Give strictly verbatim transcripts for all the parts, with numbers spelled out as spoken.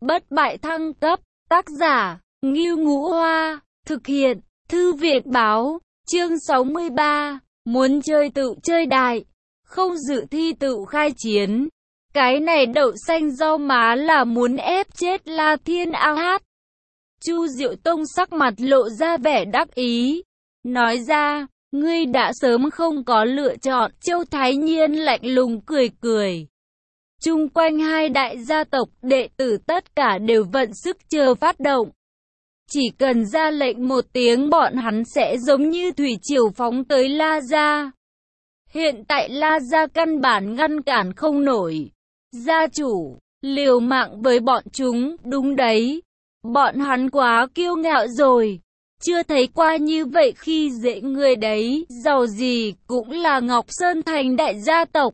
bất bại thăng cấp, tác giả, Ngưu Ngũ Hoa, thực hiện, Thư viện báo, chương sáu mươi ba, muốn chơi tự chơi đại, không dự thi tự khai chiến. Cái này đậu xanh rau má là muốn ép chết La Thiên A Hát. Chu Diệu Tông sắc mặt lộ ra vẻ đắc ý, nói ra, ngươi đã sớm không có lựa chọn. Châu Thái Nhiên lạnh lùng cười cười. Chung quanh hai đại gia tộc đệ tử tất cả đều vận sức chờ phát động. Chỉ cần ra lệnh một tiếng bọn hắn sẽ giống như thủy triều phóng tới La Gia. Hiện tại La Gia căn bản ngăn cản không nổi. Gia chủ, liều mạng với bọn chúng, đúng đấy. Bọn hắn quá kiêu ngạo rồi. Chưa thấy qua như vậy khi dễ người đấy, giàu gì cũng là Ngọc Sơn Thành đại gia tộc.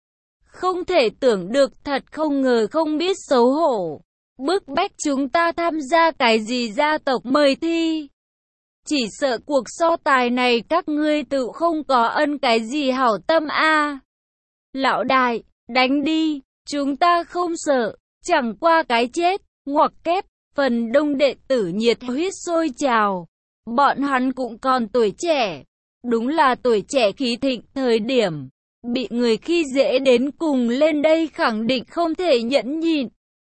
Không thể tưởng được, thật không ngờ không biết xấu hổ. Bức bách chúng ta tham gia cái gì gia tộc mời thi. Chỉ sợ cuộc so tài này các ngươi tự không có ân cái gì hảo tâm a. Lão đại, đánh đi, chúng ta không sợ, chẳng qua cái chết, ngoặc kép. Phần đông đệ tử nhiệt huyết sôi trào. Bọn hắn cũng còn tuổi trẻ. Đúng là tuổi trẻ khí thịnh thời điểm. Bị người khi dễ đến cùng lên đây khẳng định không thể nhẫn nhịn.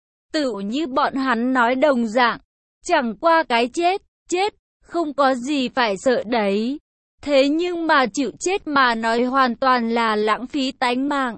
Tự như bọn hắn nói đồng dạng. Chẳng qua cái chết, chết, không có gì phải sợ đấy. Thế nhưng mà chịu chết mà nói hoàn toàn là lãng phí tánh mạng.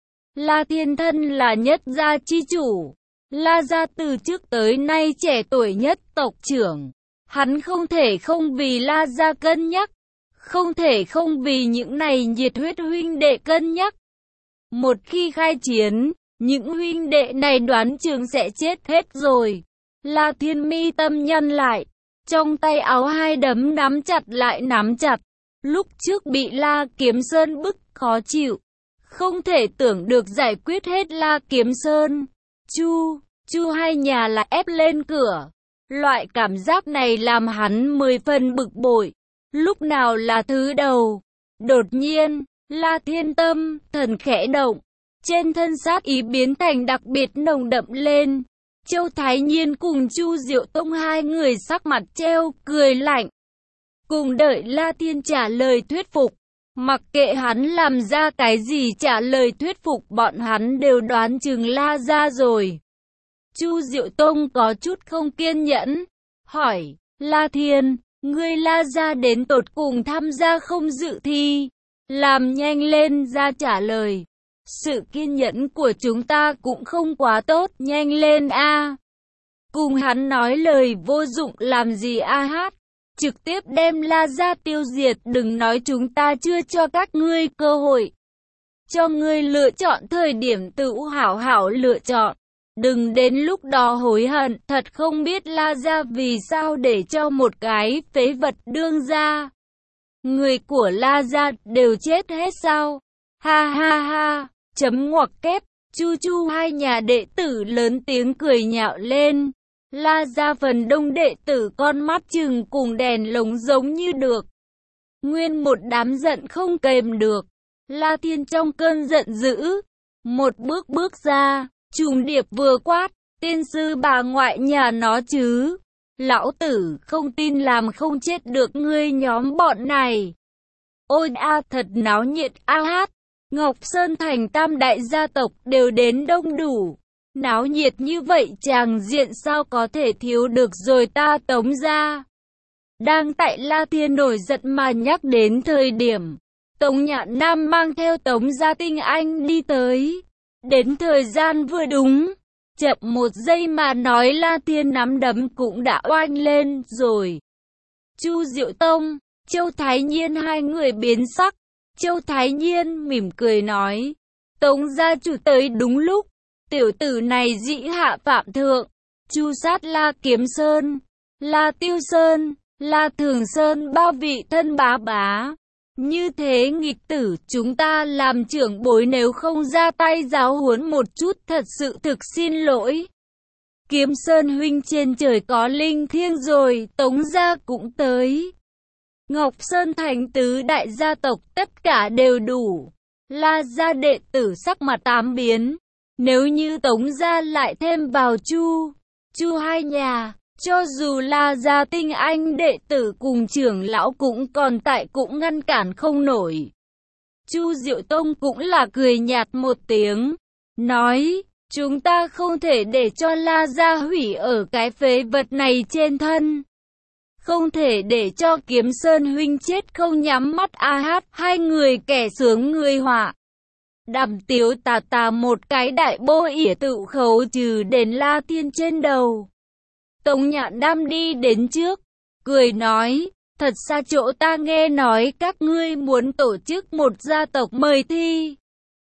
La Thiên thân là nhất gia chi chủ. La Gia từ trước tới nay trẻ tuổi nhất tộc trưởng. Hắn không thể không vì La Gia cân nhắc. Không thể không vì những này nhiệt huyết huynh đệ cân nhắc. Một khi khai chiến, những huynh đệ này đoán chừng sẽ chết hết rồi. La Thiên mi tâm nhăn lại. Trong tay áo hai đấm nắm chặt lại nắm chặt. Lúc trước bị La Kiếm Sơn bức khó chịu. Không thể tưởng được giải quyết hết La Kiếm Sơn. Chu, Chu hai nhà lại ép lên cửa. Loại cảm giác này làm hắn mười phần bực bội. Lúc nào là thứ đầu. Đột nhiên, La Thiên tâm, thần khẽ động. Trên thân sát ý biến thành đặc biệt nồng đậm lên. Châu Thái Nhiên cùng Chu Diệu Tông hai người sắc mặt treo, cười lạnh. Cùng đợi La Thiên trả lời thuyết phục. Mặc kệ hắn làm ra cái gì trả lời thuyết phục bọn hắn đều đoán chừng La Gia rồi. Chu Diệu Tông có chút không kiên nhẫn. Hỏi, La Thiên, ngươi La Gia đến tột cùng tham gia không dự thi? Làm nhanh lên ra trả lời. Sự kiên nhẫn của chúng ta cũng không quá tốt, nhanh lên a. Cùng hắn nói lời vô dụng làm gì a hát. Trực tiếp đem La Gia tiêu diệt, đừng nói chúng ta chưa cho các ngươi cơ hội. Cho ngươi lựa chọn thời điểm tự hảo hảo lựa chọn. Đừng đến lúc đó hối hận, thật không biết La Gia vì sao để cho một cái phế vật đương gia. Người của La Gia đều chết hết sao? Ha ha ha, chấm ngoặc kép, chu chu hai nhà đệ tử lớn tiếng cười nhạo lên. La Gia phần đông đệ tử con mắt chừng cùng đèn lồng giống như được. Nguyên một đám giận không kềm được. La Thiên trong cơn giận dữ. Một bước bước ra, trùng điệp vừa quát. Tiên sư bà ngoại nhà nó chứ. Lão tử không tin làm không chết được ngươi nhóm bọn này. Ôi a thật náo nhiệt a hát. Ngọc Sơn Thành tam đại gia tộc đều đến đông đủ. Náo nhiệt như vậy chàng diện sao có thể thiếu được rồi ta Tống gia. Đang tại La Thiên nổi giận mà nhắc đến thời điểm. Tống Nhạn Nam mang theo Tống gia tinh anh đi tới. Đến thời gian vừa đúng. Chậm một giây mà nói La Thiên nắm đấm cũng đã oanh lên rồi. Chu Diệu Tông, Châu Thái Nhiên hai người biến sắc. Châu Thái Nhiên mỉm cười nói. Tống gia chủ tới đúng lúc. Tiểu tử này dĩ hạ phạm thượng. Chu sát La Kiếm Sơn, La Tiêu Sơn, La Thường Sơn ba vị thân bá bá. Như thế nghịch tử chúng ta làm trưởng bối nếu không ra tay giáo huấn một chút thật sự thực xin lỗi. Kiếm Sơn huynh trên trời có linh thiêng rồi, Tống gia cũng tới. Ngọc Sơn Thành tứ đại gia tộc tất cả đều đủ. La gia đệ tử sắc mặt tám biến. Nếu như Tống gia lại thêm vào Chu, Chu hai nhà, cho dù là gia tinh anh đệ tử cùng trưởng lão cũng còn tại cũng ngăn cản không nổi. Chu Diệu Tông cũng là cười nhạt một tiếng, nói, chúng ta không thể để cho La gia hủy ở cái phế vật này trên thân. Không thể để cho Kiếm Sơn huynh chết không nhắm mắt a hát, hai người kẻ sướng người họa. Đàm Tiếu tà tà một cái đại bô ỉa tự khấu trừ đến La Thiên trên đầu. Tống Nhạn Nam đi đến trước, cười nói, thật xa chỗ ta nghe nói các ngươi muốn tổ chức một gia tộc mời thi.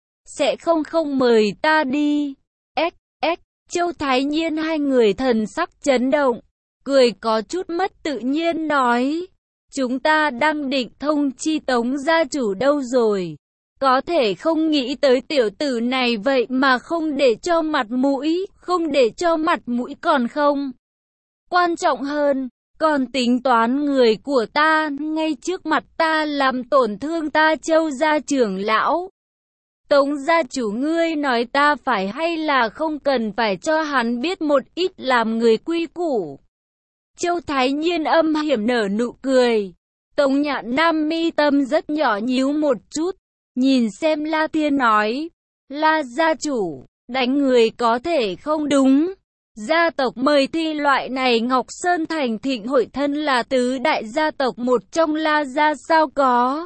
Sẽ không không mời ta đi. Ếch, ếch, Châu Thái Nhiên hai người thần sắc chấn động, cười có chút mất tự nhiên nói, chúng ta đang định thông chi Tống gia chủ đâu rồi. Có thể không nghĩ tới tiểu tử này vậy mà không để cho mặt mũi, không để cho mặt mũi còn không. Quan trọng hơn, còn tính toán người của ta, ngay trước mặt ta làm tổn thương ta Châu gia trưởng lão. Tống gia chủ ngươi nói ta phải hay là không cần phải cho hắn biết một ít làm người quy củ. Châu Thái Nhiên âm hiểm nở nụ cười. Tống Nhạn Nam mi tâm rất nhỏ nhíu một chút, nhìn xem La Thiên nói, La gia chủ, đánh người có thể không đúng. Gia tộc mời thi loại này Ngọc Sơn Thành Thịnh hội thân là tứ đại gia tộc một trong La gia sao có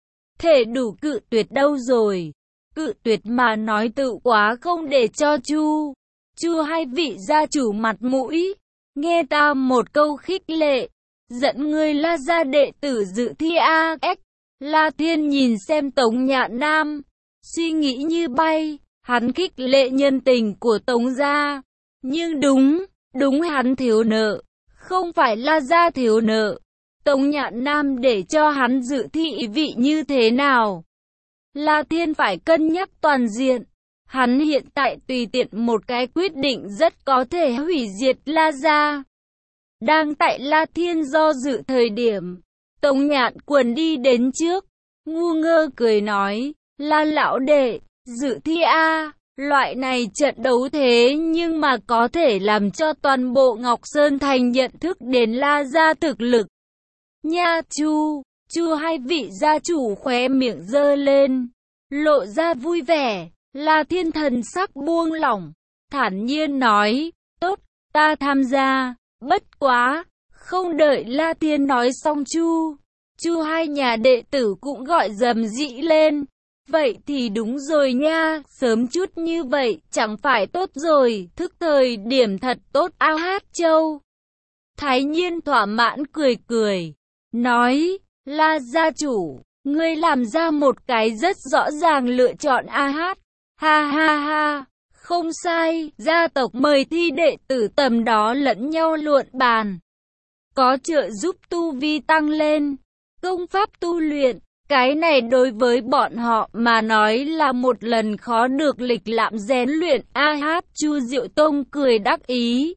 thể đủ cự tuyệt đâu rồi. Cự tuyệt mà nói tự quá không để cho Chu, Chu hai vị gia chủ mặt mũi. Nghe ta một câu khích lệ, dẫn ngươi La gia đệ tử dự thi a ếch. La Thiên nhìn xem Tống Nhạn Nam, suy nghĩ như bay, hắn khích lệ nhân tình của Tống gia. Nhưng đúng, đúng hắn thiếu nợ, không phải La gia thiếu nợ. Tống Nhạn Nam để cho hắn dự thi ý vị như thế nào? La Thiên phải cân nhắc toàn diện. Hắn hiện tại tùy tiện một cái quyết định rất có thể hủy diệt La gia. Đang tại La Thiên do dự thời điểm, Tống Nhạn Quần đi đến trước, ngu ngơ cười nói, La lão đệ, dự thi a, loại này trận đấu thế nhưng mà có thể làm cho toàn bộ Ngọc Sơn Thành nhận thức đến La gia thực lực. Nha Chu, Chu hai vị gia chủ khóe miệng giơ lên, lộ ra vui vẻ. La Thiên thần sắc buông lỏng, thản nhiên nói, tốt, ta tham gia, bất quá, không đợi La Thiên nói xong Chu, Chu hai nhà đệ tử cũng gọi rầm rĩ lên, vậy thì đúng rồi nha, sớm chút như vậy, chẳng phải tốt rồi, thức thời điểm thật tốt ao hát Châu. Thái Nhiên thỏa mãn cười cười, nói, La gia chủ, ngươi làm ra một cái rất rõ ràng lựa chọn a hát. Ha ha ha, không sai, gia tộc mời thi đệ tử tầm đó lẫn nhau luận bàn. Có trợ giúp tu vi tăng lên, công pháp tu luyện, cái này đối với bọn họ mà nói là một lần khó được lịch lãm rèn luyện. A hát Chu Diệu Tông cười đắc ý,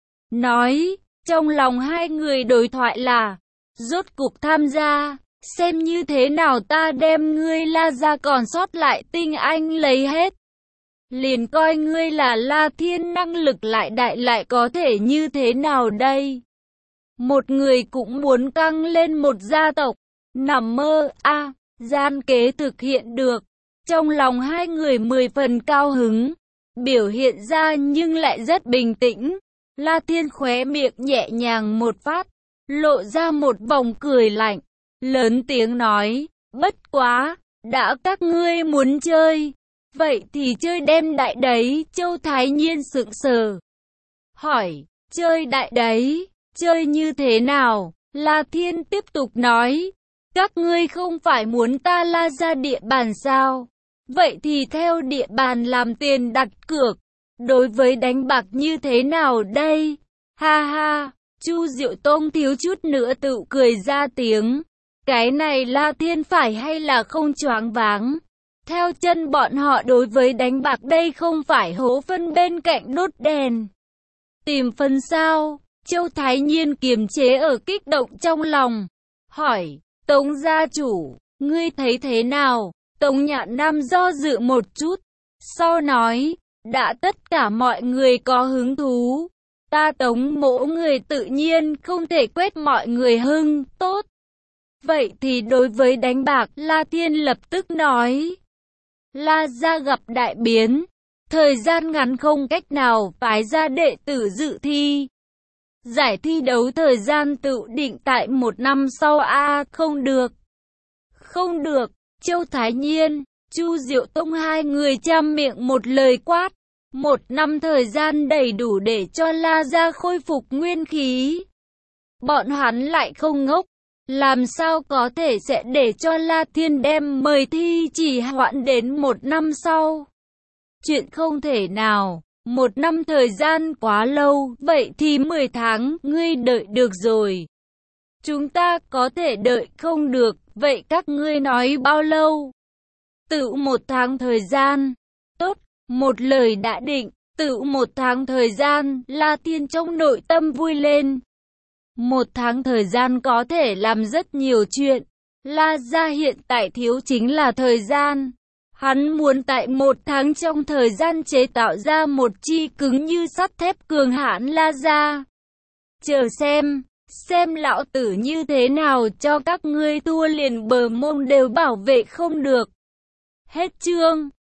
nói, trong lòng hai người đối thoại là, rốt cục tham gia. Xem như thế nào ta đem ngươi La gia còn sót lại tinh anh lấy hết. Liền coi ngươi là La Thiên năng lực lại đại lại có thể như thế nào đây? Một người cũng muốn căng lên một gia tộc. Nằm mơ, a à, gian kế thực hiện được. Trong lòng hai người mười phần cao hứng. Biểu hiện ra nhưng lại rất bình tĩnh. La Thiên khóe miệng nhẹ nhàng một phát. Lộ ra một vòng cười lạnh. Lớn tiếng nói, bất quá, đã các ngươi muốn chơi, vậy thì chơi đem đại đấy. Châu Thái Nhiên sững sờ, hỏi, chơi đại đấy, chơi như thế nào? La Thiên tiếp tục nói, các ngươi không phải muốn ta La ra địa bàn sao? Vậy thì theo địa bàn làm tiền đặt cược, đối với đánh bạc như thế nào đây? Ha ha, Chu Diệu Tông thiếu chút nữa tự cười ra tiếng. Cái này La Thiên phải hay là không choáng váng? Theo chân bọn họ đối với đánh bạc đây không phải hố phân bên cạnh đốt đèn tìm phân sao? Châu Thái Nhiên kiềm chế ở kích động trong lòng, hỏi, Tống gia chủ, ngươi thấy thế nào? Tống Nhạn Nam do dự một chút, sau nói, đã tất cả mọi người có hứng thú, Ta Tống mỗ người tự nhiên không thể quét mọi người hưng, tốt. Vậy thì đối với đánh bạc, La Thiên lập tức nói. La gia gặp đại biến, thời gian ngắn không cách nào phái ra đệ tử dự thi. Giải thi đấu thời gian tự định tại một năm sau a à, không được. Không được, Châu Thái Nhiên, Chu Diệu Tông hai người chăm miệng một lời quát. Một năm thời gian đầy đủ để cho La gia khôi phục nguyên khí. Bọn hắn lại không ngốc. Làm sao có thể sẽ để cho La Thiên đem mời thi chỉ hoãn đến một năm sau? Chuyện không thể nào. Một năm thời gian quá lâu, vậy thì mười tháng, ngươi đợi được rồi. Chúng ta có thể đợi không được, vậy các ngươi nói bao lâu? Tự một tháng thời gian. Tốt, một lời đã định, tự một tháng thời gian, La Thiên trong nội tâm vui lên. Một tháng thời gian có thể làm rất nhiều chuyện. La gia hiện tại thiếu chính là thời gian. Hắn muốn tại một tháng trong thời gian chế tạo ra một chi cứng như sắt thép cường hãn La gia. Chờ xem, xem lão tử như thế nào cho các ngươi thua liền bờ mông đều bảo vệ không được. Hết chương.